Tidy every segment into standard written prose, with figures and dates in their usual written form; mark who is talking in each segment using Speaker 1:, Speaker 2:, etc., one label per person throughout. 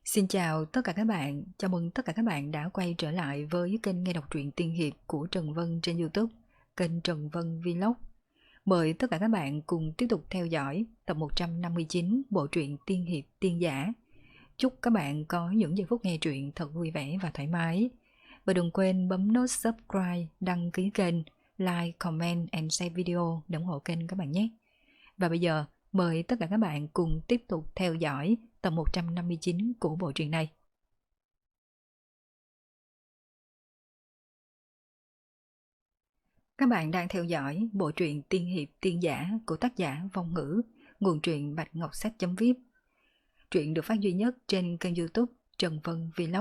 Speaker 1: Xin chào tất cả các bạn, chào mừng tất cả các bạn đã quay trở lại với kênh nghe đọc truyện tiên hiệp của Trần Vân trên YouTube, kênh Trần Vân Vlog. Mời tất cả các bạn cùng tiếp tục theo dõi tập 159 bộ truyện tiên hiệp tiên giả. Chúc các bạn có những giây phút nghe truyện thật vui vẻ và thoải mái. Và đừng quên bấm nút subscribe, đăng ký kênh, like, comment and share video để ủng hộ kênh các bạn nhé. Và bây giờ, mời tất cả các bạn cùng tiếp tục theo dõi tập 159 của bộ truyện này. Các bạn đang theo dõi bộ truyện tiên hiệp tiên giả của tác giả Vong Ngữ, nguồn truyện Bạch Ngọc Sách.vip. Truyện được phát duy nhất trên kênh YouTube Trần Vân Vlog.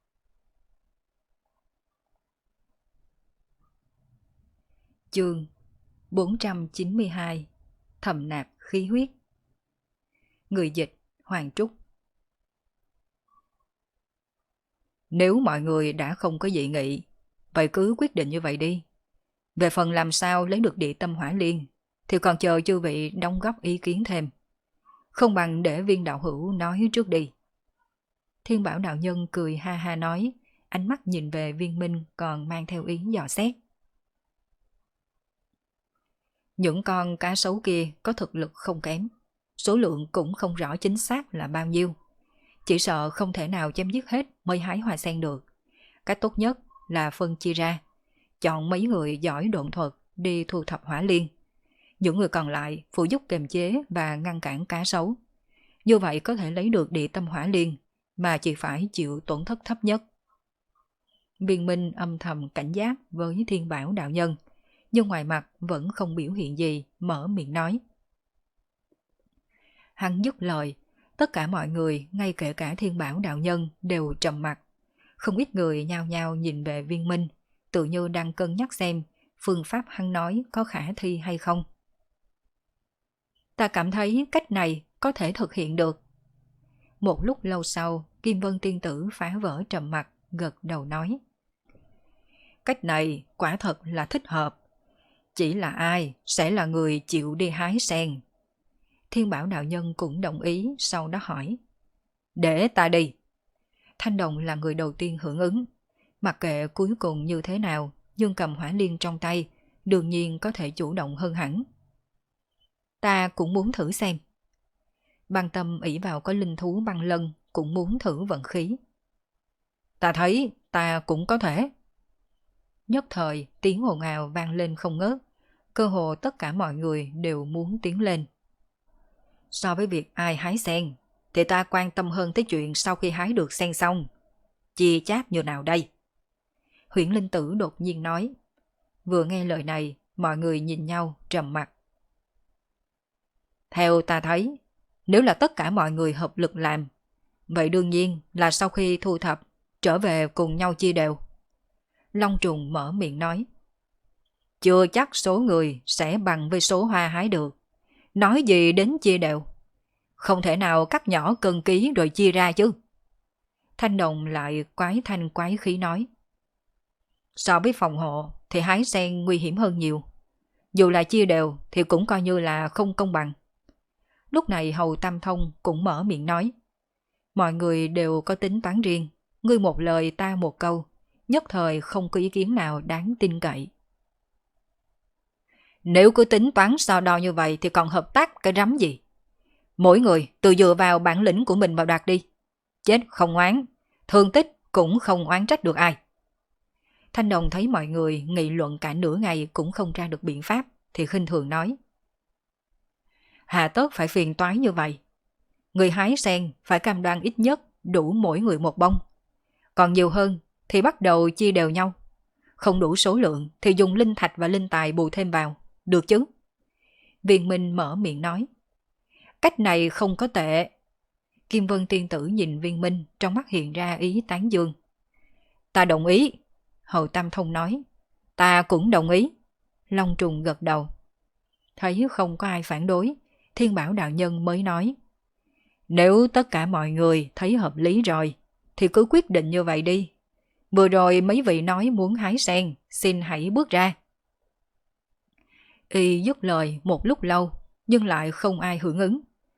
Speaker 1: Chương 492: Thầm nạp khí huyết. Người dịch Hoàng Trúc. Nếu mọi người đã không có dị nghị, vậy cứ quyết định như vậy đi. Về phần làm sao lấy được địa tâm hỏa liên, thì còn chờ chư vị đóng góp ý kiến thêm. Không bằng để Viên đạo hữu nói trước đi. Thiên Bảo đạo nhân cười ha ha nói, ánh mắt nhìn về Viên Minh còn mang theo ý dò xét. Những con cá sấu kia có thực lực không kém, số lượng cũng không rõ chính xác là bao nhiêu. Chỉ sợ không thể nào chém giết hết mới hái hoa sen được. Cách tốt nhất là phân chia ra, chọn mấy người giỏi độn thuật đi thu thập hỏa liên. Những người còn lại phụ giúp kiềm chế và ngăn cản cá sấu. Như vậy có thể lấy được địa tâm hỏa liên mà chỉ phải chịu tổn thất thấp nhất. Viên Minh âm thầm cảnh giác với Thiên Bảo đạo nhân, nhưng ngoài mặt vẫn không biểu hiện gì, mở miệng nói. Hắn dứt lời, tất cả mọi người, ngay kể cả Thiên Bảo đạo nhân đều trầm mặt. Không ít người nhao nhao nhìn về Viên Minh, tự như đang cân nhắc xem phương pháp hắn nói có khả thi hay không. Ta cảm thấy cách này có thể thực hiện được. Một lúc lâu sau, Kim Vân tiên tử phá vỡ trầm mặc, gật đầu nói. Cách này quả thật là thích hợp. Chỉ là ai sẽ là người chịu đi hái sen? Thiên Bảo đạo nhân cũng đồng ý, sau đó hỏi. Để ta đi. Thanh Đồng là người đầu tiên hưởng ứng. Mặc kệ cuối cùng như thế nào, nhưng cầm hỏa liên trong tay, đương nhiên có thể chủ động hơn hẳn. Ta cũng muốn thử xem. Băng Tâm ỷ vào có linh thú băng lân, cũng muốn thử vận khí. Ta thấy ta cũng có thể. Nhất thời tiếng ồn ào vang lên không ngớt, cơ hồ tất cả mọi người đều muốn tiến lên. So với việc ai hái sen, thì ta quan tâm hơn tới chuyện sau khi hái được sen xong, chia chác như nào đây? Huyễn Linh Tử đột nhiên nói. Vừa nghe lời này, mọi người nhìn nhau trầm mặc. Theo ta thấy, nếu là tất cả mọi người hợp lực làm, vậy đương nhiên là sau khi thu thập, trở về cùng nhau chia đều. Long Trùng mở miệng nói. Chưa chắc số người sẽ bằng với số hoa hái được. Nói gì đến chia đều. Không thể nào cắt nhỏ cân ký rồi chia ra chứ. Thanh Đồng lại quái thanh quái khí nói. So với phòng hộ thì hái sen nguy hiểm hơn nhiều. Dù là chia đều thì cũng coi như là không công bằng. Lúc này Hầu Tam Thông cũng mở miệng nói. Mọi người đều có tính toán riêng, ngươi một lời ta một câu, nhất thời không có ý kiến nào đáng tin cậy. Nếu cứ tính toán so đo như vậy thì còn hợp tác cái rắm gì? Mỗi người tự dựa vào bản lĩnh của mình mà đạt đi. Chết không oán, thương tích cũng không oán trách được ai. Thanh Đồng thấy mọi người nghị luận cả nửa ngày cũng không ra được biện pháp, thì khinh thường nói. Hà tất phải phiền toái như vậy. Người hái sen phải cam đoan ít nhất đủ mỗi người một bông. Còn nhiều hơn thì bắt đầu chia đều nhau. Không đủ số lượng thì dùng linh thạch và linh tài bù thêm vào, được chứ? Viên Minh mở miệng nói. Cách này không có tệ. Kim Vân tiên tử nhìn Viên Minh, trong mắt hiện ra ý tán dương. Ta đồng ý. Hầu Tam Thông nói. Ta cũng đồng ý. Long Trùng gật đầu. Thấy không có ai phản đối, Thiên Bảo đạo nhân mới nói. Nếu tất cả mọi người thấy hợp lý rồi, thì cứ quyết định như vậy đi. Vừa rồi mấy vị nói muốn hái sen, xin hãy bước ra. Y dứt lời một lúc lâu, nhưng lại không ai hưởng ứng.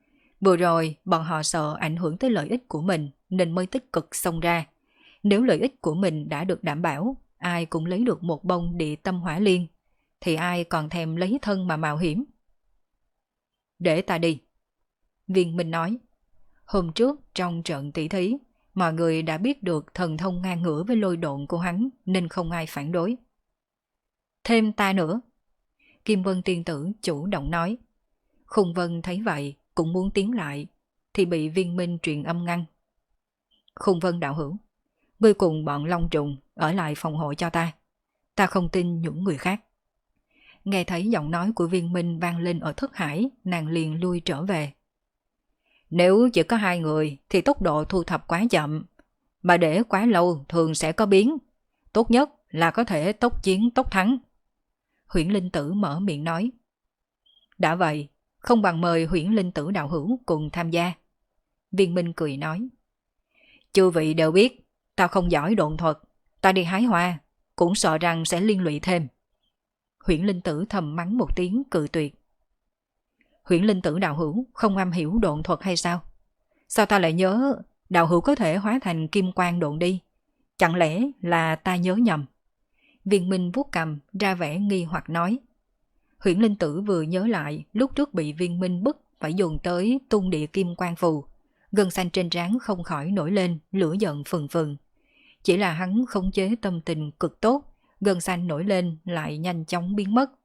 Speaker 1: Vừa rồi bọn họ sợ ảnh hưởng tới lợi ích của mình nên mới tích cực xông ra. Nếu lợi ích của mình đã được đảm bảo, ai cũng lấy được một bông địa tâm hỏa liên, thì ai còn thèm lấy thân mà mạo hiểm. Để ta đi. Viên Minh nói. Hôm trước trong trận tỷ thí, mọi người đã biết được thần thông ngang ngửa với lôi độn của hắn nên không ai phản đối. Thêm ta nữa. Kim Vân tiên tử chủ động nói. Khung Vân thấy vậy cũng muốn tiến lại, thì bị Viên Minh truyền âm ngăn. Khung Vân đạo hữu, ngươi cùng bọn Long Trùng ở lại phòng hộ cho ta. Ta không tin những người khác. Nghe thấy giọng nói của Viên Minh vang lên ở thất hải, nàng liền lui trở về. Nếu chỉ có 2 người thì tốc độ thu thập quá chậm, mà để quá lâu thường sẽ có biến. Tốt nhất là có thể tốc chiến tốc thắng. Huyễn Linh Tử mở miệng nói. Đã vậy, không bằng mời Huyễn Linh Tử đạo hữu cùng tham gia. Viên Minh cười nói. Chư vị đều biết, ta không giỏi độn thuật, ta đi hái hoa, cũng sợ rằng sẽ liên lụy thêm. Huyễn Linh Tử thầm mắng một tiếng cự tuyệt. Huyễn Linh Tử đạo hữu không am hiểu độn thuật hay sao? Sao ta lại nhớ đạo hữu có thể hóa thành kim quang độn đi? Chẳng lẽ là ta nhớ nhầm? Viên Minh vuốt cằm ra vẻ nghi hoặc nói. Huyễn Linh Tử vừa nhớ lại lúc trước bị Viên Minh bức phải dùng tới tung địa kim quang phù. Gân xanh trên trán không khỏi nổi lên, lửa giận phừng phừng. Chỉ là hắn khống chế tâm tình cực tốt, gân xanh nổi lên lại nhanh chóng biến mất.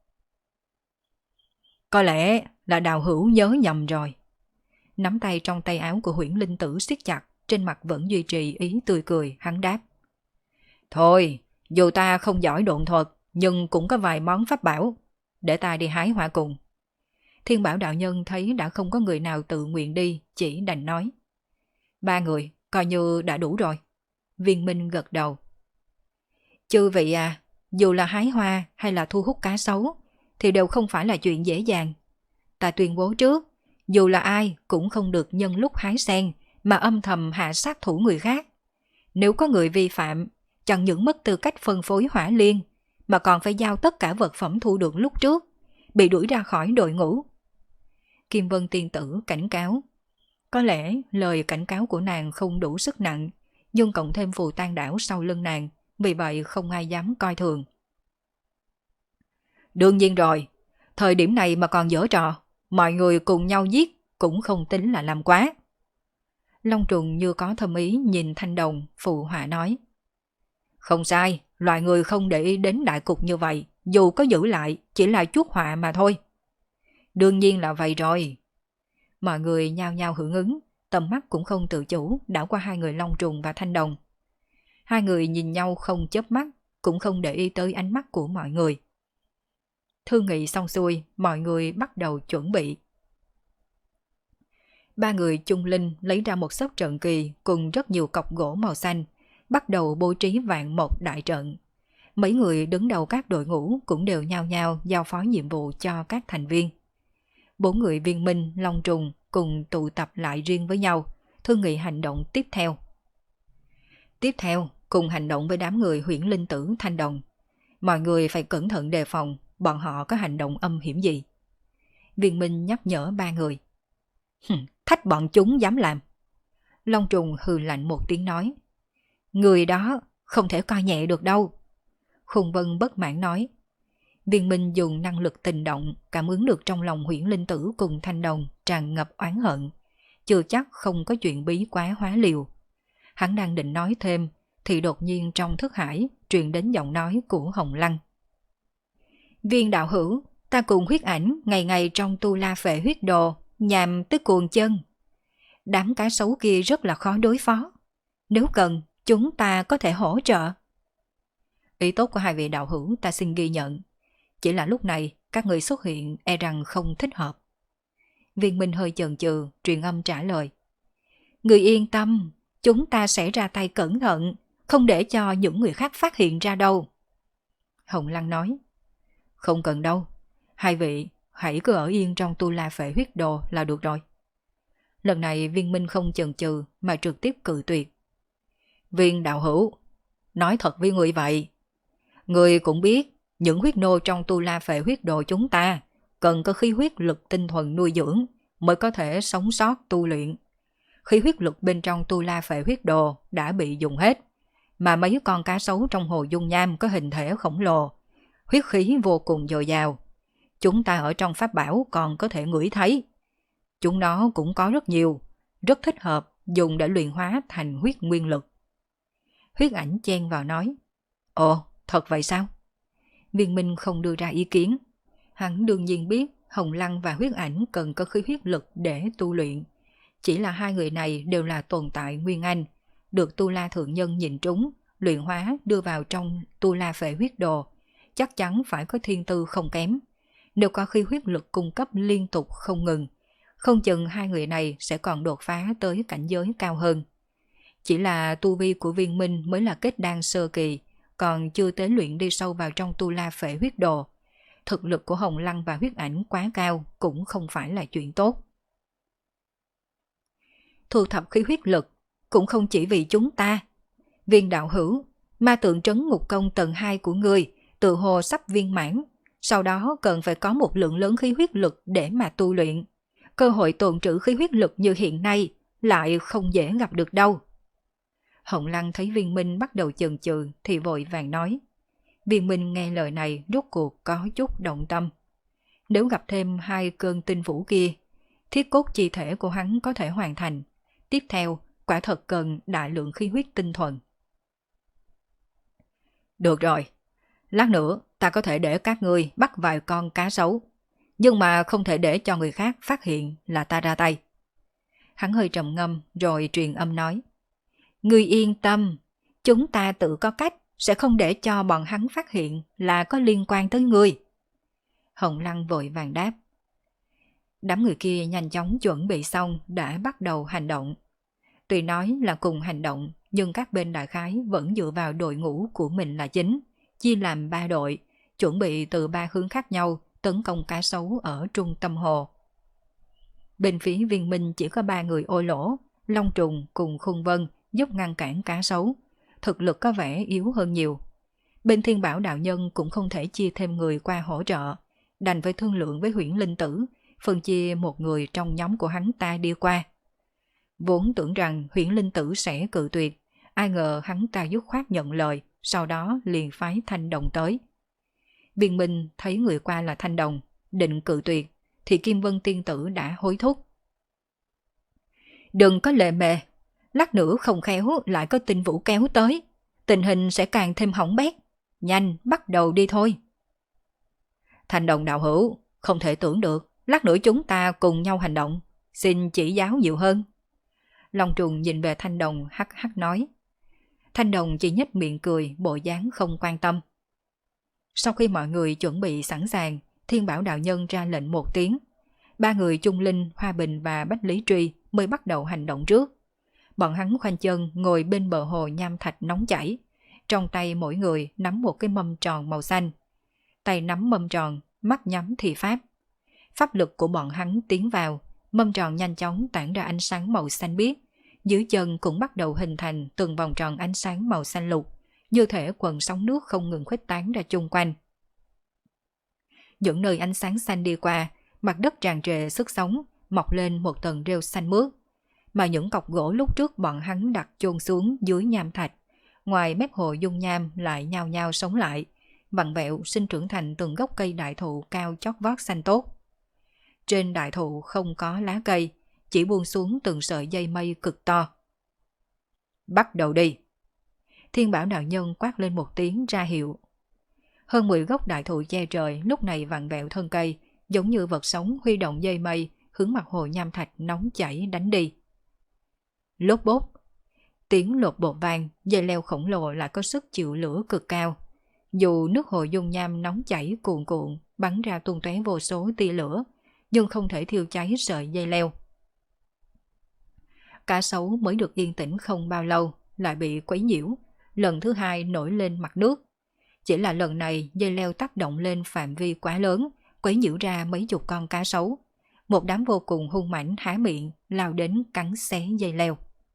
Speaker 1: Có lẽ là đạo hữu nhớ nhầm rồi. Nắm tay trong tay áo của Huyễn Linh Tử siết chặt, trên mặt vẫn duy trì ý tươi cười, hắn đáp. Thôi, dù ta không giỏi độn thuật, nhưng cũng có vài món pháp bảo. Để ta đi hái hoa cùng. Thiên Bảo đạo nhân thấy đã không có người nào tự nguyện đi, chỉ đành nói. 3 người, coi như đã đủ rồi. Viên Minh gật đầu. Chư vị à, dù là hái hoa hay là thu hút cá sấu, thì đều không phải là chuyện dễ dàng. Ta tuyên bố trước, dù là ai cũng không được nhân lúc hái sen mà âm thầm hạ sát thủ người khác. Nếu có người vi phạm, chẳng những mất tư cách phân phối hỏa liên, mà còn phải giao tất cả vật phẩm thu được lúc trước, bị đuổi ra khỏi đội ngũ. Kim Vân tiên tử cảnh cáo. Có lẽ lời cảnh cáo của nàng không đủ sức nặng, nhưng cộng thêm phù tan đảo sau lưng nàng, vì vậy không ai dám coi thường. Đương nhiên rồi, thời điểm này mà còn giở trò, mọi người cùng nhau giết cũng không tính là làm quá. Long Trùng như có thâm ý nhìn Thanh Đồng, phụ họa nói. Không sai, loài người không để ý đến đại cục như vậy, dù có giữ lại chỉ là chuốc họa mà thôi. Đương nhiên là vậy rồi. Mọi người nhao nhao hưởng ứng, tầm mắt cũng không tự chủ đảo qua 2 người Long Trùng và Thanh Đồng. 2 người nhìn nhau không chớp mắt, cũng không để ý tới ánh mắt của mọi người. Thương nghị xong xuôi, mọi người bắt đầu chuẩn bị. 3 người chung linh lấy ra một xấp trận kỳ cùng rất nhiều cọc gỗ màu xanh, bắt đầu bố trí vạn một đại trận. Mấy người đứng đầu các đội ngũ cũng đều nhao nhao giao phó nhiệm vụ cho các thành viên. 4 người Viên Minh, Long Trùng cùng tụ tập lại riêng với nhau, thương nghị hành động tiếp theo. Tiếp theo, cùng hành động với đám người Huyễn Linh Tử, Thanh Đồng. Mọi người phải cẩn thận đề phòng, bọn họ có hành động âm hiểm gì. Viên Minh nhắc nhở 3 người. Thách bọn chúng dám làm. Long Trùng hừ lạnh một tiếng nói. Người đó không thể coi nhẹ được đâu. Khung Vân bất mãn nói. Viên Minh dùng năng lực tình động cảm ứng được trong lòng Huyễn Linh Tử cùng Thanh Đồng tràn ngập oán hận, chưa chắc không có chuyện bí quá hóa liều. Hắn đang định nói thêm thì đột nhiên trong thức hải truyền đến giọng nói của Hồng Lăng. Viên đạo hữu, ta cùng huyết ảnh ngày ngày trong tu la phệ huyết đồ, nhằm tới cuồng chân. Đám cá sấu kia rất là khó đối phó. Nếu cần, chúng ta có thể hỗ trợ. Ý tốt của 2 vị đạo hữu ta xin ghi nhận. Chỉ là lúc này các người xuất hiện e rằng không thích hợp. Viên Minh hơi chần chừ, truyền âm trả lời. Người yên tâm, chúng ta sẽ ra tay cẩn thận, không để cho những người khác phát hiện ra đâu. Hồng Lăng nói. Không cần đâu, 2 vị hãy cứ ở yên trong tu la phệ huyết đồ là được rồi. Lần này Viên Minh không chần chừ mà trực tiếp cự tuyệt. Viên đạo hữu, nói thật với người vậy. Người cũng biết những huyết nô trong tu la phệ huyết đồ chúng ta cần có khí huyết lực tinh thuần nuôi dưỡng, mới có thể sống sót tu luyện. Khí huyết lực bên trong tu la phệ huyết đồ đã bị dùng hết, mà mấy con cá sấu trong hồ dung nham có hình thể khổng lồ, huyết khí vô cùng dồi dào. Chúng ta ở trong pháp bảo còn có thể ngửi thấy. Chúng nó cũng có rất nhiều, rất thích hợp dùng để luyện hóa thành huyết nguyên lực. Huyết ảnh chen vào nói, ồ, thật vậy sao? Viên Minh không đưa ra ý kiến. Hắn đương nhiên biết Hồng Lăng và huyết ảnh cần có khí huyết lực để tu luyện. Chỉ là hai người này đều là tồn tại nguyên anh, được Tu La Thượng Nhân nhìn trúng, luyện hóa đưa vào trong Tu La Phệ huyết đồ, chắc chắn phải có thiên tư không kém. Nếu có khí huyết lực cung cấp liên tục không ngừng, không chừng hai người này sẽ còn đột phá tới cảnh giới cao hơn. Chỉ là tu vi của Viên Minh mới là kết đan sơ kỳ, còn chưa tế luyện đi sâu vào trong Tu La Phệ huyết đồ. Thực lực của Hồng Lăng và huyết ảnh quá cao cũng không phải là chuyện tốt. Thu thập khí huyết lực cũng không chỉ vì chúng ta. Viên đạo hữu, ma tượng trấn ngục công tầng 2 của người tự hồ sắp viên mãn, sau đó cần phải có một lượng lớn khí huyết lực để mà tu luyện. Cơ hội tồn trữ khí huyết lực như hiện nay lại không dễ gặp được đâu. Hồng Lăng thấy Viên Minh bắt đầu chần chừ thì vội vàng nói. Viên Minh nghe lời này rốt cuộc có chút động tâm. Nếu gặp thêm hai cơn tinh vũ kia, thiết cốt chi thể của hắn có thể hoàn thành. Tiếp theo, quả thật cần đại lượng khí huyết tinh thuần. Được rồi, lát nữa ta có thể để các ngươi bắt vài con cá sấu, nhưng mà không thể để cho người khác phát hiện là ta ra tay. Hắn hơi trầm ngâm rồi truyền âm nói. Ngươi yên tâm, chúng ta tự có cách, sẽ không để cho bọn hắn phát hiện là có liên quan tới ngươi. Hồng Lăng vội vàng đáp. Đám người kia nhanh chóng chuẩn bị xong đã bắt đầu hành động. Tuy nói là cùng hành động, nhưng các bên đại khái vẫn dựa vào đội ngũ của mình là chính, chia làm 3 đội, chuẩn bị từ 3 hướng khác nhau tấn công cá sấu ở trung tâm hồ. Bên phía Viên Minh chỉ có 3 người Ô Lỗ, Long Trùng cùng Khung Vân giúp ngăn cản cá sấu, thực lực có vẻ yếu hơn nhiều. Bên Thiên Bảo đạo nhân cũng không thể chia thêm người qua hỗ trợ, đành phải thương lượng với Huyễn Linh Tử, phân chia một người trong nhóm của hắn ta đi qua. Vốn tưởng rằng Huyễn Linh Tử sẽ cự tuyệt, ai ngờ hắn ta dứt khoát nhận lời, sau đó liền phái Thanh Đồng tới. Viên Minh thấy người qua là Thanh Đồng, định cự tuyệt, thì Kim Vân Tiên Tử đã hối thúc. Đừng có lề mề, lát nữa không khéo lại có tinh vũ kéo tới, tình hình sẽ càng thêm hỏng bét, nhanh bắt đầu đi thôi. Thanh Đồng đạo hữu, không thể tưởng được, lát nữa chúng ta cùng nhau hành động, xin chỉ giáo nhiều hơn. Long Trùng nhìn về Thanh Đồng hắc hắc nói. Thanh Đồng chỉ nhếch miệng cười, bộ dáng không quan tâm. Sau khi mọi người chuẩn bị sẵn sàng, Thiên Bảo đạo nhân ra lệnh một tiếng. 3 người Chung Linh, Hoa Bình và Bách Lý Truy mới bắt đầu hành động trước. Bọn hắn khoanh chân ngồi bên bờ hồ nham thạch nóng chảy, trong tay mỗi người nắm một cái mâm tròn màu xanh. Tay nắm mâm tròn, mắt nhắm thì pháp. Pháp lực của bọn hắn tiến vào, mâm tròn nhanh chóng tản ra ánh sáng màu xanh biếc, dưới chân cũng bắt đầu hình thành từng vòng tròn ánh sáng màu xanh lục, như thể quần sóng nước không ngừng khuếch tán ra chung quanh. Những nơi ánh sáng xanh đi qua, mặt đất tràn trề sức sống, mọc lên một tầng rêu xanh mướt, mà những cọc gỗ lúc trước bọn hắn đặt chôn xuống dưới nham thạch, ngoài mép hồ dung nham lại nhao nhao sống lại, vặn vẹo sinh trưởng thành từng gốc cây đại thụ cao chót vót xanh tốt. Trên đại thụ không có lá cây, chỉ buông xuống từng sợi dây mây cực to. Bắt đầu đi! Thiên Bảo đạo nhân quát lên một tiếng ra hiệu. Hơn 10 gốc đại thụ che trời lúc này vặn vẹo thân cây, giống như vật sống huy động dây mây hướng mặt hồ nham thạch nóng chảy đánh đi. Lốp bốp! Tiếng lột bột vang, dây leo khổng lồ lại có sức chịu lửa cực cao. Dù nước hồ dung nham nóng chảy cuồn cuộn, bắn ra tung tóe vô số tia lửa, nhưng không thể thiêu cháy sợi dây leo. Cá sấu mới được yên tĩnh không bao lâu, lại bị quấy nhiễu, lần thứ hai nổi lên mặt nước. Chỉ là lần này dây leo tác động lên phạm vi quá lớn, quấy nhiễu ra mấy chục con cá sấu. Một đám vô cùng hung mãnh há miệng, lao đến cắn xé dây leo.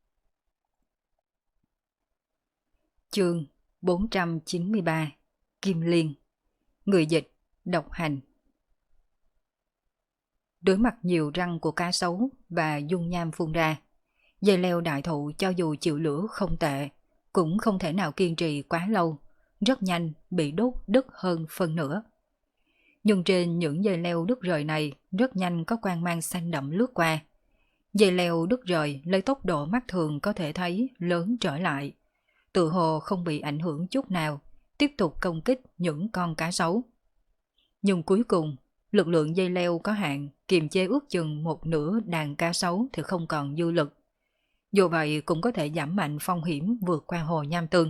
Speaker 1: Chương 493 Kim Liên. Người dịch Độc Hành. Đối mặt nhiều răng của cá sấu và dung nham phun ra, dây leo đại thụ cho dù chịu lửa không tệ, cũng không thể nào kiên trì quá lâu, rất nhanh bị đốt đứt hơn phân nửa. Nhưng trên những dây leo đứt rời này rất nhanh có quang mang xanh đậm lướt qua. Dây leo đứt rời lấy tốc độ mắt thường có thể thấy lớn trở lại, tự hồ không bị ảnh hưởng chút nào, tiếp tục công kích những con cá sấu. Nhưng cuối cùng, lực lượng dây leo có hạn, kiềm chế ước chừng một nửa đàn cá sấu thì không còn dư lực. Dù vậy cũng có thể giảm mạnh phong hiểm vượt qua hồ Nham Tương.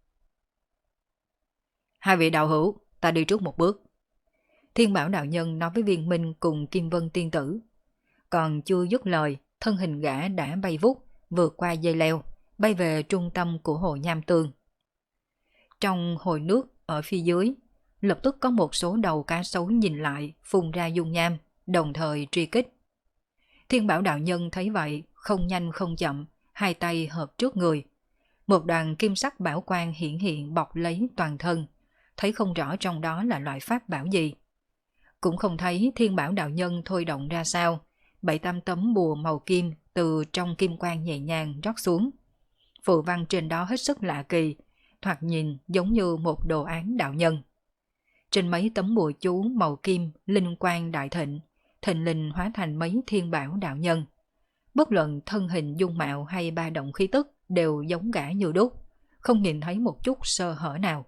Speaker 1: Hai vị đạo hữu, ta đi trước một bước. Thiên Bảo đạo nhân nói với Viên Minh cùng Kim Vân tiên tử. Còn chưa dứt lời, thân hình gã đã bay vút, vượt qua dây leo, bay về trung tâm của hồ Nham Tương. Trong hồ nước ở phía dưới, lập tức có một số đầu cá sấu nhìn lại, phun ra dung nham, đồng thời truy kích. Thiên Bảo đạo nhân thấy vậy, không nhanh không chậm, hai tay hợp trước người. Một đoàn kim sắc bảo quang hiển hiện bọc lấy toàn thân, thấy không rõ trong đó là loại pháp bảo gì. Cũng không thấy Thiên Bảo đạo nhân thôi động ra sao, 7-8 tấm bùa màu kim từ trong kim quang nhẹ nhàng rót xuống. Phù văn trên đó hết sức lạ kỳ, thoạt nhìn giống như một đồ án đạo nhân. Trên mấy tấm bùa chú màu kim linh quang đại thịnh, thịnh linh hóa thành mấy thiên bảo đạo nhân. Bất luận thân hình dung mạo hay ba động khí tức đều giống gã như đúc, không nhìn thấy một chút sơ hở nào.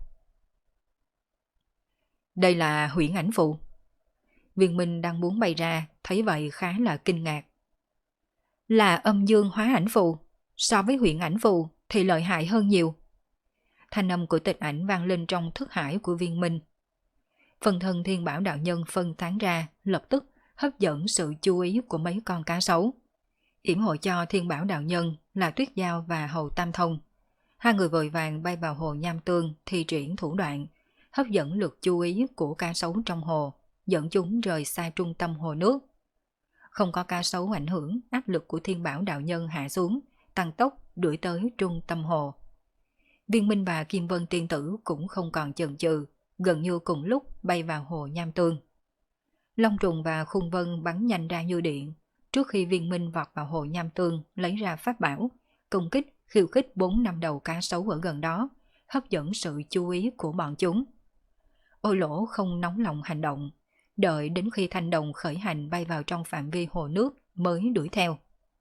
Speaker 1: Đây là huyễn ảnh phù. Viên Minh đang muốn bay ra, thấy vậy khá là kinh ngạc. Là âm dương hóa ảnh phù, so với huyễn ảnh phù thì lợi hại hơn nhiều. Thanh âm của Tịch Ảnh vang lên trong thức hải của Viên Minh. Phần thân Thiên Bảo đạo nhân phân tán ra, lập tức hấp dẫn sự chú ý của mấy con cá sấu. Yểm hộ cho Thiên Bảo đạo nhân là Tuyết Giao và Hầu Tam Thông. Hai người vội vàng bay vào hồ Nham Tương thi triển thủ đoạn, hấp dẫn lực chú ý của cá sấu trong hồ, dẫn chúng rời xa trung tâm hồ nước. Không có cá sấu ảnh hưởng, áp lực của Thiên Bảo đạo nhân hạ xuống, tăng tốc đuổi tới trung tâm hồ. Viên Minh và Kim Vân tiên tử cũng không còn chần chừ, gần như cùng lúc bay vào hồ Nham Tương. Long trùng và khung vân bắn nhanh ra như điện, trước khi Viên Minh vọt vào hồ Nham Tương lấy ra pháp bảo, công kích khiêu khích 4-5 đầu cá sấu ở gần đó, hấp dẫn sự chú ý của bọn chúng. Ôi Lỗ không nóng lòng hành động, đợi đến khi thanh đồng khởi hành bay vào trong phạm vi hồ nước mới đuổi theo.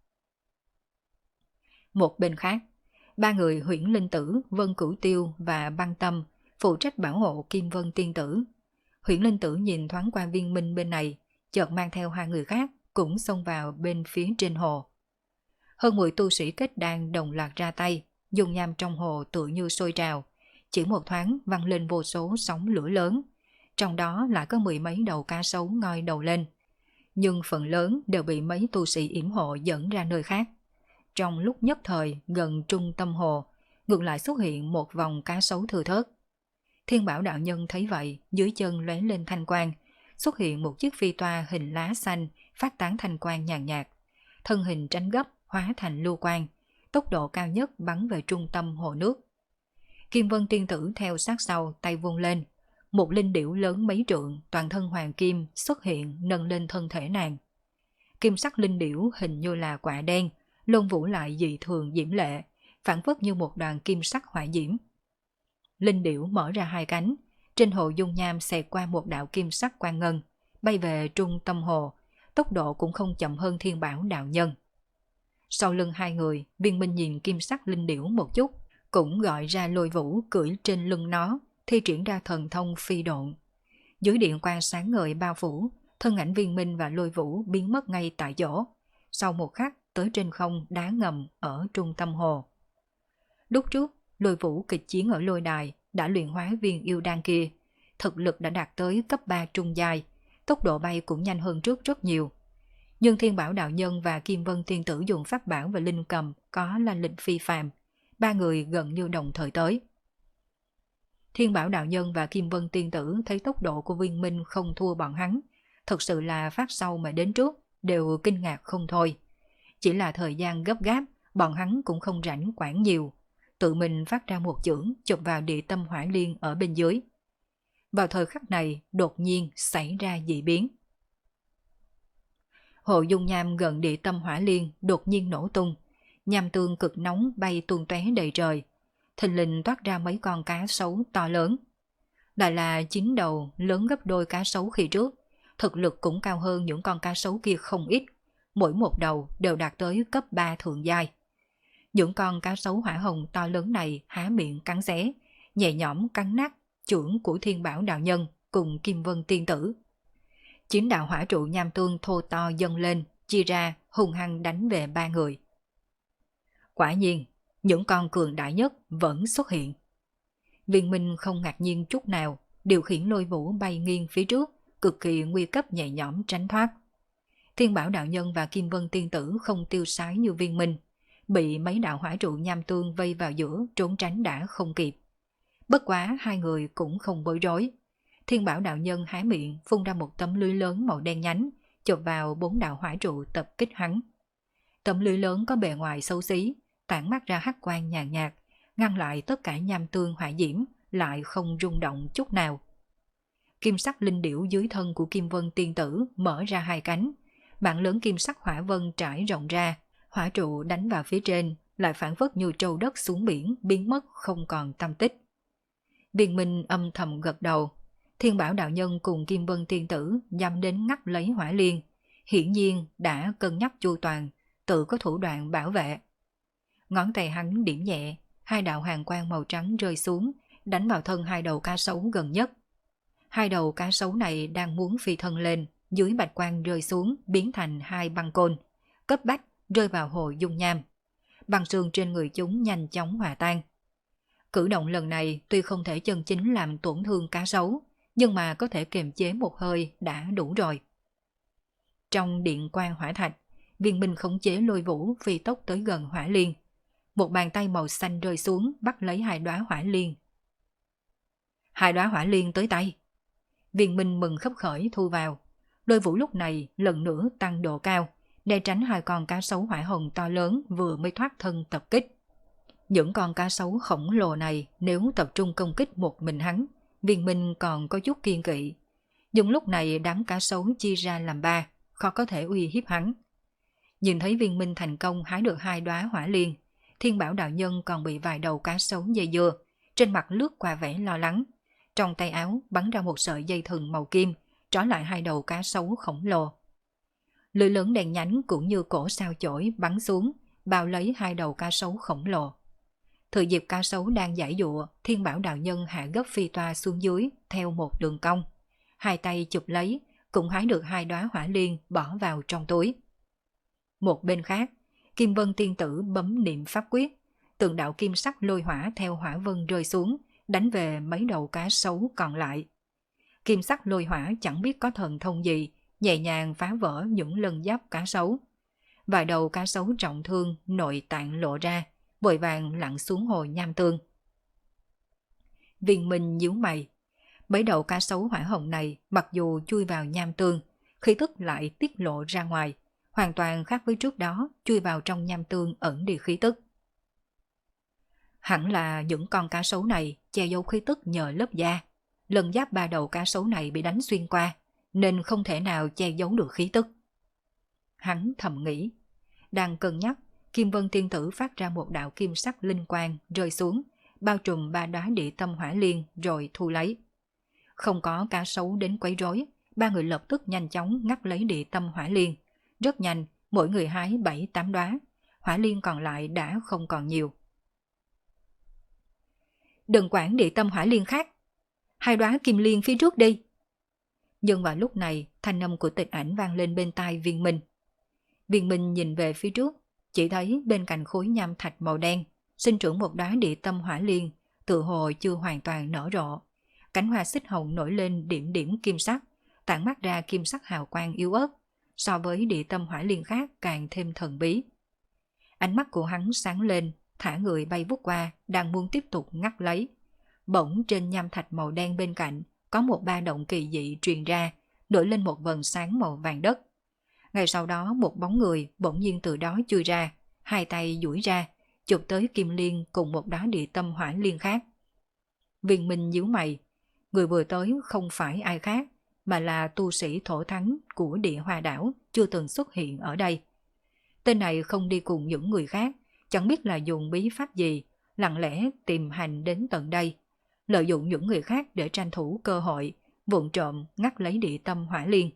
Speaker 1: Một bên khác, ba người Huyễn Linh Tử, Vân Cửu Tiêu và Băng Tâm phụ trách bảo hộ Kim Vân tiên tử. Huyễn Linh Tử nhìn thoáng qua Viên Minh bên này, chợt mang theo hai người khác cũng xông vào bên phía trên hồ. Hơn 10 tu sĩ kết đan đồng loạt ra tay, dung nham trong hồ tự như sôi trào, chỉ một thoáng văng lên vô số sóng lửa lớn, trong đó lại có 10 mấy đầu cá sấu ngoi đầu lên, nhưng phần lớn đều bị mấy tu sĩ yểm hộ dẫn ra nơi khác. Trong lúc nhất thời gần trung tâm hồ, ngược lại xuất hiện một vòng cá sấu thừa thớt. Thiên Bảo đạo nhân thấy vậy, dưới chân lóe lên thanh quang, xuất hiện một chiếc phi toa hình lá xanh phát tán thanh quang nhàn nhạt, thân hình tránh gấp hóa thành lưu quang, tốc độ cao nhất bắn về trung tâm hồ nước. Kim Vân tiên tử theo sát sau, tay vung lên, một linh điểu lớn mấy trượng, toàn thân hoàng kim xuất hiện nâng lên thân thể nàng. Kim sắc linh điểu hình như là quả đen, lông vũ lại dị thường diễm lệ, phản phất như một đoàn kim sắc hỏa diễm. Linh điểu mở ra hai cánh, trên hồ dung nham xẹt qua một đạo kim sắc quang ngân, bay về trung tâm hồ, tốc độ cũng không chậm hơn Thiên Bảo đạo nhân. Sau lưng hai người, Viên Minh nhìn kim sắc linh điểu một chút, cũng gọi ra Lôi Vũ cưỡi trên lưng nó, thi triển ra thần thông phi độn. Dưới điện quang sáng ngời bao phủ, thân ảnh Viên Minh và Lôi Vũ biến mất ngay tại chỗ. Sau một khắc tới trên không đá ngầm ở trung tâm hồ. Lúc trước, Lôi Vũ kịch chiến ở lôi đài đã luyện hóa viên yêu đan kia, thực lực đã đạt tới cấp 3 trung giai, tốc độ bay cũng nhanh hơn trước rất nhiều. Nhưng Thiên Bảo đạo nhân và Kim Vân tiên tử dùng pháp bảo và linh cầm có là lịch phi phàm, ba người gần như đồng thời tới. Thiên Bảo đạo nhân và Kim Vân tiên tử thấy tốc độ của Viên Minh không thua bọn hắn, thật sự là phát sau mà đến trước, đều kinh ngạc không thôi. Chỉ là thời gian gấp gáp, bọn hắn cũng không rảnh quản nhiều, tự mình phát ra một chưởng chụp vào địa tâm hỏa liên ở bên dưới. Vào thời khắc này, đột nhiên xảy ra dị biến. Hồ dung nham gần địa tâm hỏa liên đột nhiên nổ tung, nham tương cực nóng bay tuôn tóe đầy trời, thình lình toát ra mấy con cá sấu to lớn. Lại là 9 đầu lớn gấp đôi cá sấu khi trước, thực lực cũng cao hơn những con cá sấu kia không ít, mỗi một đầu đều đạt tới cấp 3 thượng giai. Những con cá sấu hỏa hồng to lớn này há miệng cắn xé, nhẹ nhõm cắn nát chưởng của Thiên Bảo đạo nhân cùng Kim Vân tiên tử. 9 đạo hỏa trụ nham tương thô to dâng lên, chia ra hung hăng đánh về 3 người. Quả nhiên, những con cường đại nhất vẫn xuất hiện. Viên Minh không ngạc nhiên chút nào, điều khiển lôi vũ bay nghiêng phía trước, cực kỳ nguy cấp nhẹ nhõm tránh thoát. Thiên Bảo đạo nhân và Kim Vân tiên tử không tiêu sái như Viên Minh, bị mấy đạo hỏa trụ nham tương vây vào giữa, trốn tránh đã không kịp. Bất quá hai người cũng không bối rối. Thiên Bảo đạo nhân há miệng phun ra một tấm lưới lớn màu đen nhánh, chộp vào 4 đạo hỏa trụ tập kích hắn. Tấm lưới lớn có bề ngoài xấu xí, tản mắt ra hắc quang nhàn nhạt, ngăn lại tất cả nham tương hỏa diễm, lại không rung động chút nào. Kim sắc linh điểu dưới thân của Kim Vân tiên tử mở ra hai cánh, mạng lớn kim sắc hỏa vân trải rộng ra, hỏa trụ đánh vào phía trên, lại phản phất như trâu đất xuống biển, biến mất không còn tăm tích. Viên Minh âm thầm gật đầu. Thiên Bảo đạo nhân cùng Kim Vân tiên tử nhằm đến ngắt lấy hỏa liên, hiển nhiên đã cân nhắc chu toàn, tự có thủ đoạn bảo vệ. Ngón tay hắn điểm nhẹ, hai đạo hàn quang màu trắng rơi xuống, đánh vào thân hai đầu cá sấu gần nhất. Hai đầu cá sấu này đang muốn phi thân lên, dưới bạch quang rơi xuống biến thành hai băng côn, cấp bách rơi vào hồ dung nham. Băng xương trên người chúng nhanh chóng hòa tan. Cử động lần này tuy không thể chân chính làm tổn thương cá sấu, nhưng mà có thể kiềm chế một hơi đã đủ rồi. Trong điện quang hỏa thạch, Viên Minh khống chế lôi vũ phi tốc tới gần hỏa liên. Một bàn tay màu xanh rơi xuống bắt lấy hai đóa hỏa liên. Hai đóa hỏa liên tới tay. Viên Minh mừng khấp khởi thu vào. Lôi vũ lúc này lần nữa tăng độ cao, để tránh hai con cá sấu hỏa hồng to lớn vừa mới thoát thân tập kích. Những con cá sấu khổng lồ này nếu tập trung công kích một mình hắn, Viên Minh còn có chút kiên kỵ. Nhưng lúc này đám cá sấu chia ra làm ba, khó có thể uy hiếp hắn. Nhìn thấy Viên Minh thành công hái được hai đóa hỏa liên, Thiên Bảo đạo nhân còn bị vài đầu cá sấu dây dưa, trên mặt lướt qua vẻ lo lắng. Trong tay áo bắn ra một sợi dây thừng màu kim, trói lại hai đầu cá sấu khổng lồ. Lưỡi lớn đèn nhánh cũng như cổ sao chổi bắn xuống, bao lấy hai đầu cá sấu khổng lồ. Thừa dịp cá sấu đang giãy giụa, Thiên Bảo đạo nhân hạ gấp phi toa xuống dưới theo một đường cong. Hai tay chụp lấy, cũng hái được hai đóa hỏa liên bỏ vào trong túi. Một bên khác, Kim Vân tiên tử bấm niệm pháp quyết, từng đạo kim sắc lôi hỏa theo hỏa vân rơi xuống, đánh về mấy đầu cá sấu còn lại. Kim sắc lôi hỏa chẳng biết có thần thông gì, nhẹ nhàng phá vỡ những lân giáp cá sấu. Vài đầu cá sấu trọng thương, nội tạng lộ ra, vội vàng lặn xuống hồ nham tương. Viên Minh nhíu mày. Mấy đầu cá sấu hỏa hồng này mặc dù chui vào nham tương, khí tức lại tiết lộ ra ngoài, hoàn toàn khác với trước đó chui vào trong nham tương ẩn đi khí tức. Hẳn là những con cá sấu này che giấu khí tức nhờ lớp da. Lần giáp ba đầu cá sấu này bị đánh xuyên qua, nên không thể nào che giấu được khí tức. Hắn thầm nghĩ. Đang cân nhắc, Kim Vân tiên tử phát ra một đạo kim sắc linh quang rơi xuống, bao trùm ba đóa địa tâm hỏa liên rồi thu lấy. Không có cá sấu đến quấy rối, ba người lập tức nhanh chóng ngắt lấy địa tâm hỏa liên. Rất nhanh, mỗi người hái 7-8 đóa, hỏa liên còn lại đã không còn nhiều. Đừng quản địa tâm hỏa liên khác, hai đóa kim liên phía trước đi. Nhưng vào lúc này, thanh âm của Tịch Ảnh vang lên bên tai Viên Minh. Viên Minh nhìn về phía trước, chỉ thấy bên cạnh khối nham thạch màu đen, sinh trưởng một đóa địa tâm hỏa liên, tự hồ chưa hoàn toàn nở rộ. Cánh hoa xích hồng nổi lên điểm điểm kim sắc, tản mát ra kim sắc hào quang yếu ớt, so với địa tâm hỏa liên khác càng thêm thần bí. Ánh mắt của hắn sáng lên, thả người bay vút qua, đang muốn tiếp tục ngắt lấy. Bỗng trên nham thạch màu đen bên cạnh, có một ba động kỳ dị truyền ra, nổi lên một vầng sáng màu vàng đất. Ngay sau đó một bóng người bỗng nhiên từ đó chui ra, hai tay duỗi ra, chụp tới kim liên cùng một đóa địa tâm hỏa liên khác. Viên Minh nhíu mày, người vừa tới không phải ai khác, mà là tu sĩ thổ thánh của địa Hoa đảo chưa từng xuất hiện ở đây. Tên này không đi cùng những người khác, chẳng biết là dùng bí pháp gì, lặng lẽ tìm hành đến tận đây, lợi dụng những người khác để tranh thủ cơ hội, vụng trộm ngắt lấy địa tâm hỏa liên.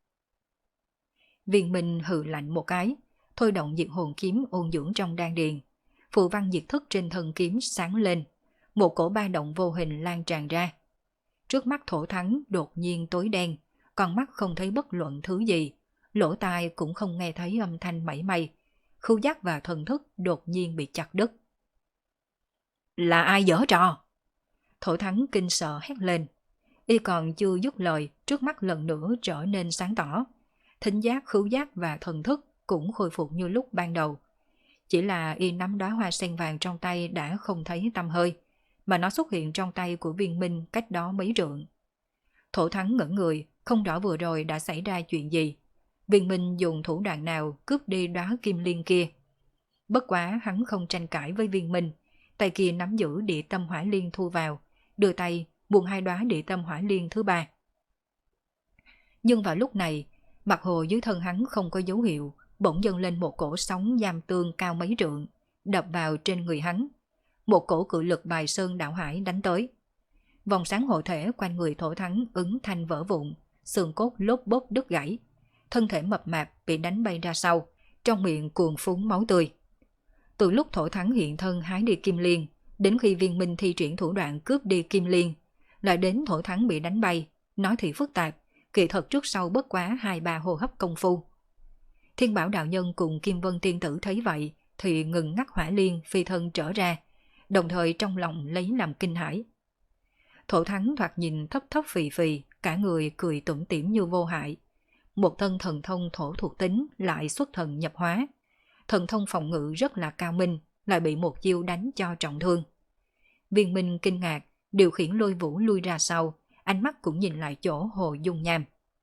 Speaker 1: Viên Minh hừ lạnh một cái, thôi động diệt hồn kiếm ôn dưỡng trong đan điền. Phù văn diệt thức trên thân kiếm sáng lên, một cổ ba động vô hình lan tràn ra. Trước mắt thổ thắng đột nhiên tối đen, con mắt không thấy bất luận thứ gì, lỗ tai cũng không nghe thấy âm thanh mảy may, khứu giác và thần thức đột nhiên bị chặt đứt. Là ai giở trò? Thổ thắng kinh sợ hét lên. Y còn chưa dứt lời, trước mắt lần nữa trở nên sáng tỏ. Thính giác, khứu giác và thần thức cũng khôi phục như lúc ban đầu. Chỉ là y nắm đóa hoa sen vàng trong tay đã không thấy tăm hơi, mà nó xuất hiện trong tay của Viên Minh cách đó mấy trượng. Thổ thắng ngẩn người, không rõ vừa rồi đã xảy ra chuyện gì. Viên Minh dùng thủ đoạn nào cướp đi đóa kim liên kia. Bất quá hắn không tranh cãi với Viên Minh, tay kia nắm giữ địa tâm hỏa liên thu vào, đưa tay buông hai đóa địa tâm hỏa liên thứ ba. Nhưng vào lúc này, mặt hồ dưới thân hắn không có dấu hiệu, bỗng dâng lên một cổ sóng giam tương cao mấy trượng, đập vào trên người hắn. Một cổ cự lực bài sơn đảo hải đánh tới. Vòng sáng hộ thể quanh người thổ thắng ứng thanh vỡ vụn, xương cốt lốp bốp đứt gãy. Thân thể mập mạp bị đánh bay ra sau, trong miệng cuồn phún máu tươi. Từ lúc thổ thắng hiện thân hái đi kim liên, đến khi Viên Minh thi triển thủ đoạn cướp đi kim liên, lại đến thổ thắng bị đánh bay, nói thì phức tạp, kỳ thật trước sau bất quá 2-3 hô hấp công phu. Thiên Bảo đạo nhân cùng Kim Vân tiên tử thấy vậy thì ngừng ngắt hỏa liên phi thân trở ra, đồng thời trong lòng lấy làm kinh hãi. Thổ thắng thoạt nhìn thấp thấp phì phì, cả người cười tủm tỉm như vô hại. Một thân thần thông thổ thuộc tính lại xuất thần nhập hóa. Thần thông phòng ngự rất là cao minh, lại bị một chiêu đánh cho trọng thương. Viên Minh kinh ngạc, điều khiển lôi vũ lui ra sau, ánh mắt cũng nhìn lại chỗ Hồ Dung Nham.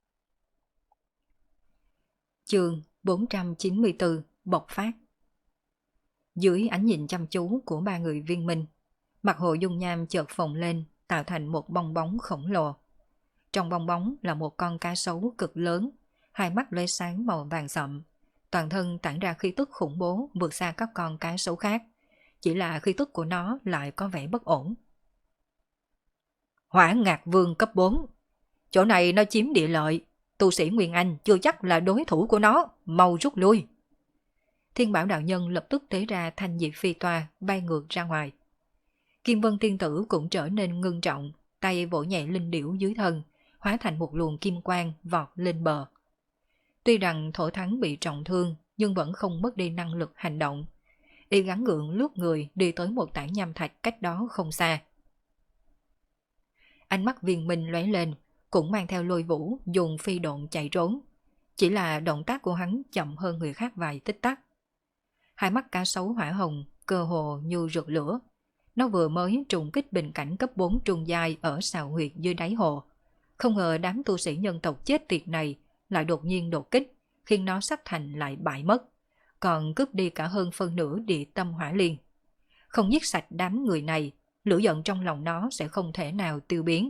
Speaker 1: Chương 494 bộc phát. Dưới ánh nhìn chăm chú của ba người Viên Minh, mặt Hồ Dung Nham chợt phồng lên, tạo thành một bong bóng khổng lồ. Trong bong bóng là một con cá sấu cực lớn, hai mắt lóe sáng màu vàng sậm, toàn thân tản ra khí tức khủng bố vượt xa các con cá sấu khác, chỉ là khí tức của nó lại có vẻ bất ổn. Hỏa Ngạc Vương cấp 4. Chỗ này nó chiếm địa lợi, tu sĩ Nguyên Anh chưa chắc là đối thủ của nó, mau rút lui. Thiên Bảo đạo nhân lập tức tế ra thanh diệp phi toa bay ngược ra ngoài. Kim Vân tiên tử cũng trở nên ngưng trọng, tay vỗ nhẹ linh điểu dưới thân, hóa thành một luồng kim quang vọt lên bờ. Tuy rằng thổ thắng bị trọng thương, nhưng vẫn không mất đi năng lực hành động. Y gắng gượng lướt người đi tới một tảng nham thạch cách đó không xa. Ánh mắt Viên Minh lóe lên, cũng mang theo lôi vũ dùng phi độn chạy trốn. Chỉ là động tác của hắn chậm hơn người khác vài tích tắc. Hai mắt cá sấu hỏa hồng, cơ hồ như rực lửa. Nó vừa mới trùng kích bình cảnh cấp 4 trung giai ở sào huyệt dưới đáy hồ. Không ngờ đám tu sĩ nhân tộc chết tiệt này lại đột nhiên đột kích, khiến nó sắp thành lại bại mất, còn cướp đi cả hơn phân nửa địa tâm hỏa liên. Không giết sạch đám người này, lửa giận trong lòng nó sẽ không thể nào tiêu biến.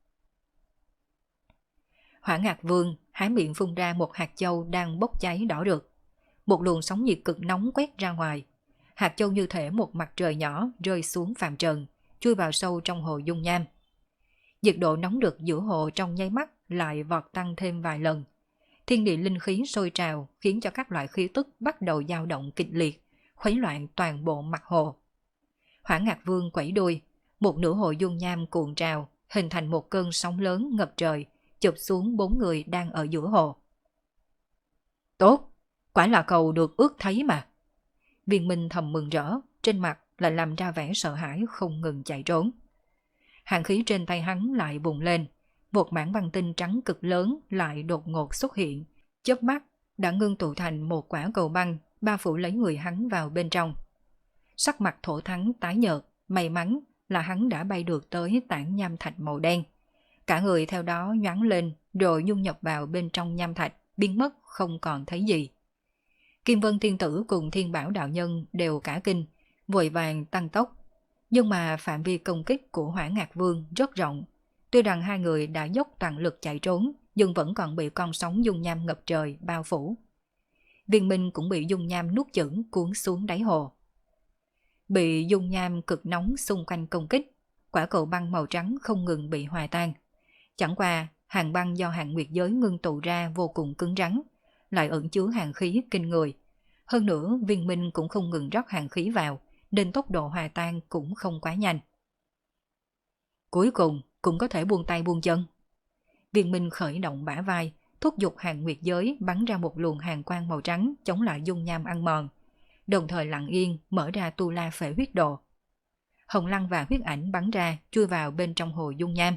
Speaker 1: Hỏa Ngạc Vương há miệng phun ra một hạt châu đang bốc cháy đỏ rực. Một luồng sóng nhiệt cực nóng quét ra ngoài. Hạt châu như thể một mặt trời nhỏ rơi xuống phàm trần, chui vào sâu trong hồ Dung Nham. Nhiệt độ nóng rực giữa hồ trong nháy mắt lại vọt tăng thêm vài lần. Thiên địa linh khí sôi trào khiến cho các loại khí tức bắt đầu dao động kịch liệt, khuấy loạn toàn bộ mặt hồ. Hỏa Ngạc Vương quẩy đuôi, một nửa hồ Dung Nham cuộn trào, hình thành một cơn sóng lớn ngập trời, chụp xuống 4 người đang ở giữa hồ. Tốt, quả là cầu được ước thấy mà. Viên Minh thầm mừng rỡ, trên mặt lại làm ra vẻ sợ hãi không ngừng chạy trốn. Hàn khí trên tay hắn lại bùng lên, một mảng băng tinh trắng cực lớn lại đột ngột xuất hiện, chớp mắt đã ngưng tụ thành một quả cầu băng, bao phủ lấy người hắn vào bên trong. Sắc mặt thổ thắng tái nhợt, may mắn là hắn đã bay được tới tảng nham thạch màu đen. Cả người theo đó nhoáng lên rồi nhung nhập vào bên trong nham thạch, biến mất không còn thấy gì. Kim Vân tiên tử cùng Thiên Bảo đạo nhân đều cả kinh, vội vàng tăng tốc. Nhưng mà phạm vi công kích của Hỏa Ngạc Vương rất rộng, Tuy rằng hai người đã dốc toàn lực chạy trốn, nhưng vẫn còn bị con sóng dung nham ngập trời bao phủ. Viên Minh cũng bị dung nham nuốt chửng cuốn xuống đáy hồ. Bị dung nham cực nóng xung quanh công kích, quả cầu băng màu trắng không ngừng bị hòa tan. Chẳng qua, hàng băng do hàng nguyệt giới ngưng tụ ra vô cùng cứng rắn, lại ẩn chứa hàng khí kinh người. Hơn nữa, Viên Minh cũng không ngừng rót hàng khí vào, nên tốc độ hòa tan cũng không quá nhanh. Cuối cùng, cũng có thể buông tay buông chân. Viên Minh khởi động bả vai, thúc giục hàng nguyệt giới bắn ra một luồng hàng quang màu trắng chống lại dung nham ăn mòn, đồng thời lặng yên mở ra tu la phệ huyết đồ. Hồng Lăng và huyết ảnh bắn ra chui vào bên trong hồ dung nham.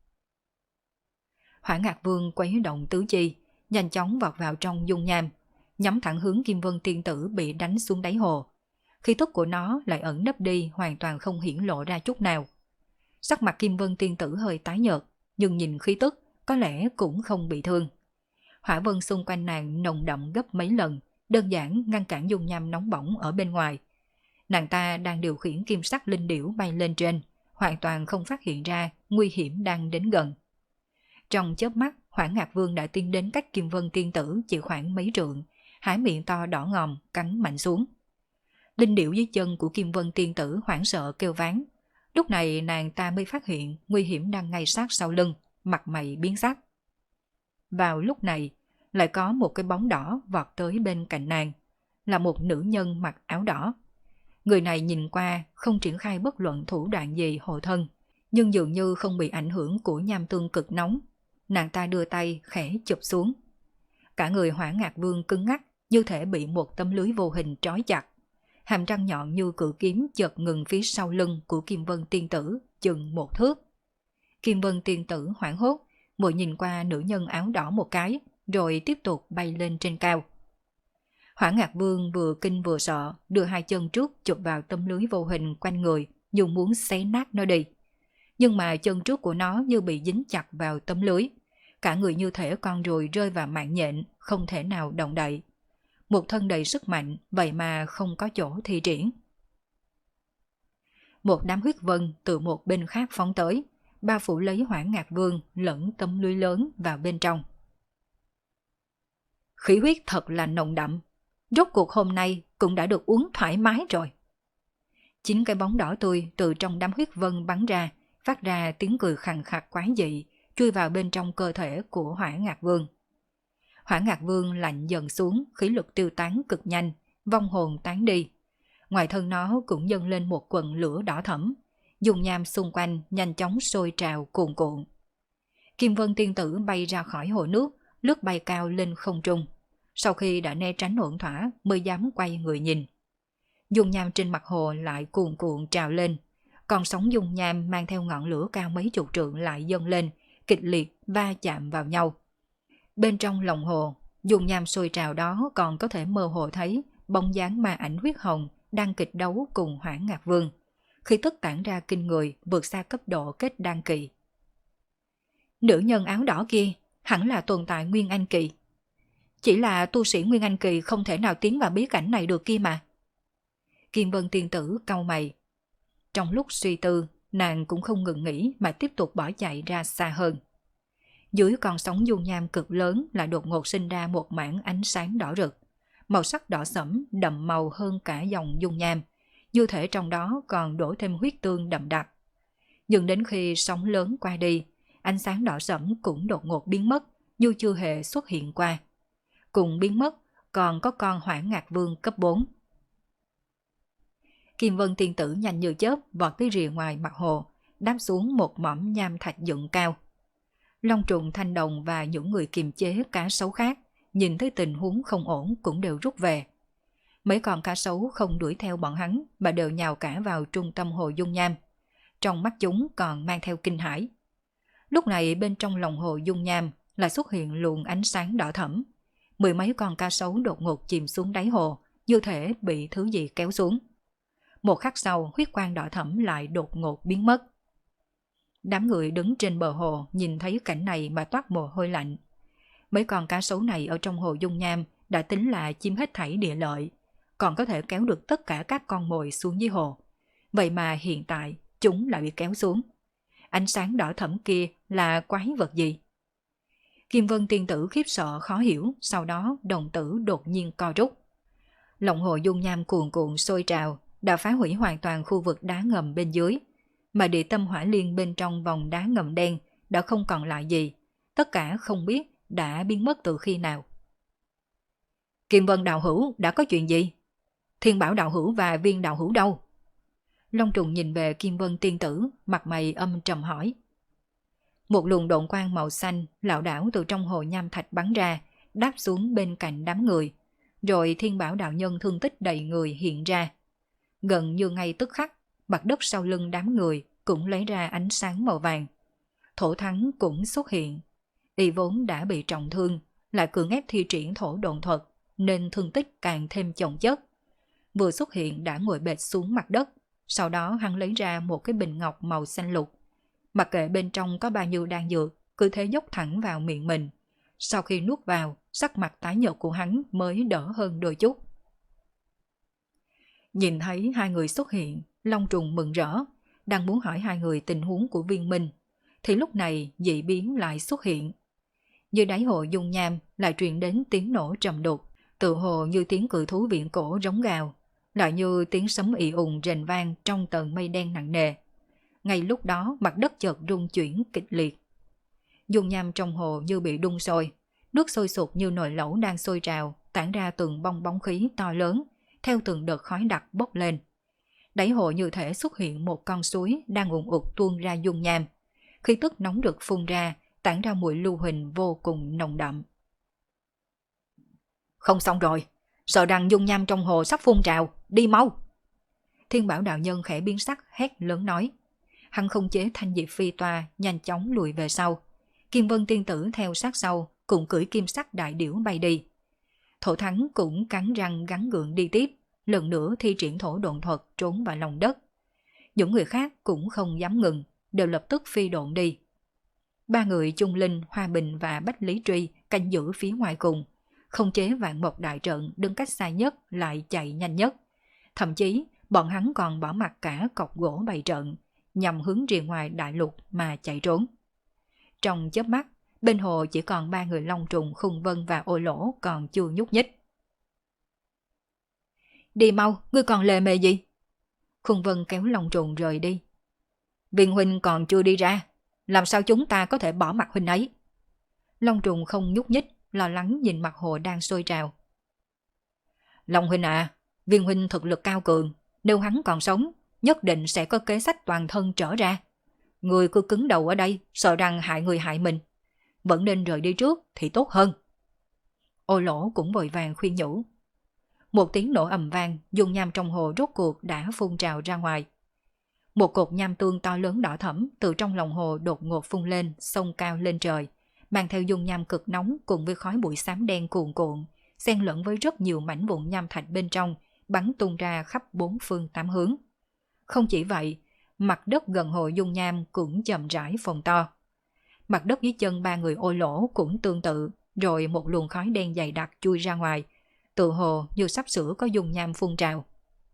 Speaker 1: Hỏa Ngạc Vương quấy động tứ chi, nhanh chóng vọt vào trong dung nham, nhắm thẳng hướng Kim Vân Tiên Tử bị đánh xuống đáy hồ. Khí tức của nó lại ẩn nấp đi, hoàn toàn không hiển lộ ra chút nào. Sắc mặt Kim Vân Tiên Tử hơi tái nhợt, nhưng nhìn khí tức có lẽ cũng không bị thương. Hỏa vân xung quanh nàng nồng đậm gấp mấy lần, đơn giản ngăn cản dung nham nóng bỏng ở bên ngoài. Nàng ta đang điều khiển kim sắc linh điểu bay lên trên, hoàn toàn không phát hiện ra nguy hiểm đang đến gần. Trong chớp mắt, Hỏa Ngạc Vương đã tiến đến cách Kim Vân Tiên Tử chỉ khoảng mấy trượng, há miệng to đỏ ngòm cắn mạnh xuống. Linh điểu dưới chân của Kim Vân Tiên Tử hoảng sợ kêu váng. Lúc này nàng ta mới phát hiện nguy hiểm đang ngay sát sau lưng, mặt mày biến sắc. Vào lúc này, lại có một cái bóng đỏ vọt tới bên cạnh nàng, là một nữ nhân mặc áo đỏ. Người này nhìn qua không triển khai bất luận thủ đoạn gì hộ thân, nhưng dường như không bị ảnh hưởng của nham tương cực nóng. Nàng ta đưa tay khẽ chụp xuống. Cả người Hỏa Ngạc Vương cứng ngắc, như thể bị một tấm lưới vô hình trói chặt. Hàm răng nhọn như cự kiếm chợt ngừng phía sau lưng của Kim Vân Tiên Tử, chừng 1 thước. Kim Vân Tiên Tử hoảng hốt, vội nhìn qua nữ nhân áo đỏ một cái, rồi tiếp tục bay lên trên cao. Hỏa Ngạc Vương vừa kinh vừa sợ, đưa hai chân trước chụp vào tấm lưới vô hình quanh người, dùng muốn xé nát nó đi. Nhưng mà chân trước của nó như bị dính chặt vào tấm lưới. Cả người như thể con ruồi rơi vào mạng nhện, không thể nào động đậy. Một thân đầy sức mạnh, vậy mà không có chỗ thi triển. Một đám huyết vân từ một bên khác phóng tới, bao phủ lấy Hỏa Ngạc Vương lẫn tấm lưới lớn vào bên trong. Khí huyết thật là nồng đậm, rốt cuộc hôm nay cũng đã được uống thoải mái rồi. 9 cái bóng đỏ tươi từ trong đám huyết vân bắn ra, phát ra tiếng cười khàn khạc quái dị, chui vào bên trong cơ thể của Hỏa Ngạc Vương. Hỏa Ngạc Vương lạnh dần xuống, khí lực tiêu tán cực nhanh, vong hồn tán đi. Ngoài thân nó cũng dâng lên một quần lửa đỏ thẫm, dung nham xung quanh nhanh chóng sôi trào cuồn cuộn. Kim Vân Tiên Tử bay ra khỏi hồ nước, lướt bay cao lên không trung. Sau khi đã né tránh ổn thỏa mới dám quay người nhìn. Dung nham trên mặt hồ lại cuồn cuộn trào lên, còn sóng dung nham mang theo ngọn lửa cao mấy chục trượng lại dâng lên, kịch liệt va chạm vào nhau. Bên trong lòng hồ, dung nham sôi trào đó còn có thể mơ hồ thấy bóng dáng ma ảnh huyết hồng đang kịch đấu cùng Hỏa Ngạc Vương. Khi tức tản ra kinh người, vượt xa cấp độ kết đan kỳ. Nữ nhân áo đỏ kia hẳn là tồn tại Nguyên Anh kỳ. Chỉ là tu sĩ Nguyên Anh kỳ không thể nào tiến vào bí cảnh này được kia mà. Kim Vân Tiên Tử cau mày. Trong lúc suy tư, nàng cũng không ngừng nghỉ mà tiếp tục bỏ chạy ra xa hơn. Dưới con sóng dung nham cực lớn lại đột ngột sinh ra một mảng ánh sáng đỏ rực. Màu sắc đỏ sẫm đậm màu hơn cả dòng dung nham, như thể trong đó còn đổ thêm huyết tương đậm đặc. Nhưng đến khi sóng lớn qua đi, ánh sáng đỏ sẫm cũng đột ngột biến mất, như chưa hề xuất hiện qua. Cùng biến mất còn có con Hỏa Ngạc Vương cấp 4. Kim Vân Tiên Tử nhanh như chớp vọt tới rìa ngoài mặt hồ, đáp xuống một mỏm nham thạch dựng cao. Long trùng Thanh Đồng và những người kiềm chế cá sấu khác nhìn thấy tình huống không ổn cũng đều rút về. Mấy con cá sấu không đuổi theo bọn hắn mà đều nhào cả vào trung tâm hồ dung nham. Trong mắt chúng còn mang theo kinh hãi. Lúc này bên trong lòng hồ dung nham lại xuất hiện luồng ánh sáng đỏ thẫm. 10 mấy con cá sấu đột ngột chìm xuống đáy hồ, như thể bị thứ gì kéo xuống. Một khắc sau, huyết quang đỏ thẫm lại đột ngột biến mất. Đám người đứng trên bờ hồ nhìn thấy cảnh này mà toát mồ hôi lạnh. Mấy con cá sấu này ở trong hồ dung nham đã tính là chiếm hết thảy địa lợi, còn có thể kéo được tất cả các con mồi xuống dưới hồ. Vậy mà hiện tại chúng lại bị kéo xuống. ánh sáng đỏ thẫm kia là quái vật gì? Kim Vân tiên tử khiếp sợ khó hiểu, sau đó đồng tử đột nhiên co rút. Lòng hồ dung nham cuồn cuộn sôi trào, đã phá hủy hoàn toàn khu vực đá ngầm bên dưới, mà địa tâm hỏa liên bên trong vòng đá ngầm đen đã không còn lại gì, tất cả không biết đã biến mất từ khi nào. Kim Vân đạo hữu đã có chuyện gì? Thiên Bảo đạo hữu và Viên đạo hữu đâu? Long trùng nhìn về Kim Vân tiên tử, mặt mày âm trầm hỏi. Một luồng độn quang màu xanh lảo đảo từ trong hồ nham thạch bắn ra, đáp xuống bên cạnh đám người, rồi Thiên Bảo đạo nhân thương tích đầy người hiện ra. Gần như ngay tức khắc, mặt đất sau lưng đám người cũng lấy ra ánh sáng màu vàng. Thổ Thắng cũng xuất hiện. Y vốn đã bị trọng thương, lại cưỡng ép thi triển thổ độn thuật, nên thương tích càng thêm chồng chất. Vừa xuất hiện đã ngồi bệt xuống mặt đất, sau đó hắn lấy ra một cái bình ngọc màu xanh lục. Mặc kệ bên trong có bao nhiêu đan dược, cứ thế dốc thẳng vào miệng mình. Sau khi nuốt vào, sắc mặt tái nhợt của hắn mới đỡ hơn đôi chút. Nhìn thấy hai người xuất hiện, Long trùng mừng rỡ, đang muốn hỏi hai người tình huống của Viên Minh, thì lúc này dị biến lại xuất hiện. Dưới đáy hồ dung nham lại truyền đến tiếng nổ trầm đục, tự hồ như tiếng cự thú viễn cổ rống gào, lại như tiếng sấm ì ùng rền vang trong tầng mây đen nặng nề. Ngay lúc đó mặt đất chợt rung chuyển kịch liệt. Dung nham trong hồ như bị đun sôi, nước sôi sục như nồi lẩu đang sôi trào, tản ra từng bong bóng khí to lớn, theo từng đợt khói đặc bốc lên. Đáy hồ như thể xuất hiện một con suối đang ùn ụt tuôn ra dung nham. Khí tức nóng rực phun ra, tản ra mùi lưu huỳnh vô cùng nồng đậm. Không xong rồi, sợ rằng dung nham trong hồ sắp phun trào, đi mau. Thiên Bảo đạo nhân khẽ biến sắc hét lớn nói. Hắn không chế thanh diệp phi toa, nhanh chóng lùi về sau. Kim Vân tiên tử theo sát sau, cùng cưỡi kim sắc đại điểu bay đi. Thổ Thắng cũng cắn răng gắn gượng đi tiếp, lần nữa thi triển thổ độn thuật trốn vào lòng đất. Những người khác cũng không dám ngừng, đều lập tức phi độn đi. Ba người Chung Linh, Hoa Bình và Bách Lý Truy canh giữ phía ngoài cùng, không chế vạn mộc đại trận đứng cách xa nhất lại chạy nhanh nhất. Thậm chí bọn hắn còn bỏ mặc cả cọc gỗ bày trận, nhằm hướng rìa ngoài đại lục mà chạy trốn. Trong chớp mắt, bên hồ chỉ còn ba người Long trùng, Khung Vân và Ô Lỗ còn chưa nhúc nhích. Đi mau, ngươi còn lề mề gì? Khung Vân kéo Long trùng rời đi. Viên huynh còn chưa đi ra, làm sao chúng ta có thể bỏ mặc huynh ấy? Long trùng không nhúc nhích, lo lắng nhìn mặt hồ đang sôi trào. Long huynh à, Viên huynh thực lực cao cường, nếu hắn còn sống, nhất định sẽ có kế sách toàn thân trở ra. Người cứ cứng đầu ở đây, sợ rằng hại người hại mình. Vẫn nên rời đi trước thì tốt hơn. Ô Lỗ cũng vội vàng khuyên nhủ. Một tiếng nổ ầm vang, dung nham trong hồ rốt cuộc đã phun trào ra ngoài. Một cột nham tương to lớn đỏ thẫm từ trong lòng hồ đột ngột phun lên, xông cao lên trời, mang theo dung nham cực nóng cùng với khói bụi xám đen cuồn cuộn, xen lẫn với rất nhiều mảnh vụn nham thạch bên trong, bắn tung ra khắp bốn phương tám hướng. Không chỉ vậy, mặt đất gần hồ dung nham cũng chậm rãi phồng to. Mặt đất dưới chân ba người Ô Lỗ cũng tương tự, rồi một luồng khói đen dày đặc chui ra ngoài, tự hồ như sắp sửa có dung nham phun trào.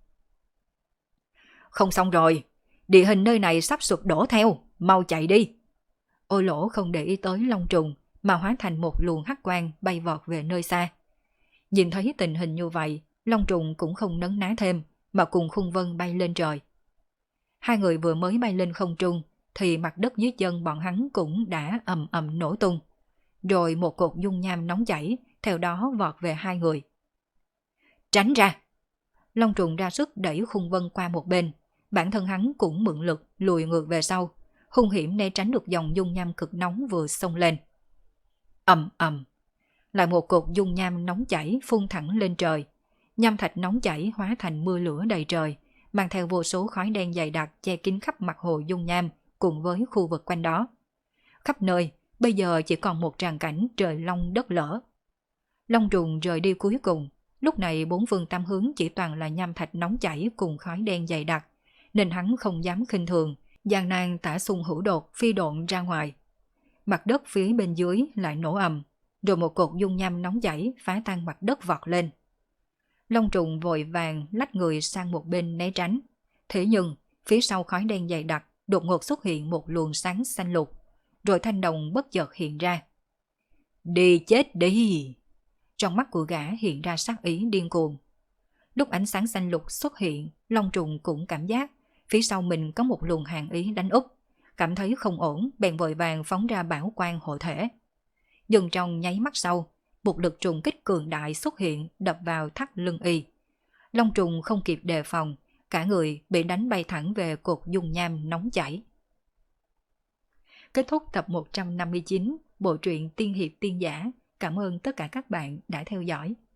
Speaker 1: Không xong rồi, địa hình nơi này sắp sụp đổ theo, mau chạy đi. Ô Lỗ không để ý tới Long trùng, mà hóa thành một luồng hắc quang bay vọt về nơi xa. Nhìn thấy tình hình như vậy, Long trùng cũng không nấn ná thêm, mà cùng Khung Vân bay lên trời. Hai người vừa mới bay lên không trung, thì mặt đất dưới chân bọn hắn cũng đã ầm ầm nổ tung. Rồi một cột dung nham nóng chảy, theo đó vọt về hai người. Tránh ra! Long trùng ra sức đẩy Khung Vân qua một bên, bản thân hắn cũng mượn lực lùi ngược về sau, hung hiểm né tránh được dòng dung nham cực nóng vừa xông lên. Ầm ầm! Lại một cột dung nham nóng chảy phun thẳng lên trời. Nham thạch nóng chảy hóa thành mưa lửa đầy trời, mang theo vô số khói đen dày đặc che kín khắp mặt hồ dung nham cùng với khu vực quanh đó. Khắp nơi, bây giờ chỉ còn một tràng cảnh trời long đất lở. Long trùng rời đi cuối cùng, lúc này bốn phương tám hướng chỉ toàn là nham thạch nóng chảy cùng khói đen dày đặc, nên hắn không dám khinh thường, gian nan tả xung hữu đột phi độn ra ngoài. Mặt đất phía bên dưới lại nổ ầm, rồi một cột dung nham nóng chảy phá tan mặt đất vọt lên. Long trùng vội vàng lách người sang một bên né tránh. Thế nhưng, phía sau khói đen dày đặc, đột ngột xuất hiện một luồng sáng xanh lục, rồi thanh đồng bất chợt hiện ra. Đi chết đi! Trong mắt của gã hiện ra sát ý điên cuồng. Lúc ánh sáng xanh lục xuất hiện, Long trùng cũng cảm giác phía sau mình có một luồng hàn ý đánh úp, cảm thấy không ổn, bèn vội vàng phóng ra bảo quang hộ thể. Dừng trong nháy mắt sau, một lực trùng kích cường đại xuất hiện đập vào thắt lưng y. Long trùng không kịp đề phòng, cả người bị đánh bay thẳng về cột dung nham nóng chảy. Kết thúc tập 159 bộ truyện Tiên hiệp tiên giả. Cảm ơn tất cả các bạn đã theo dõi.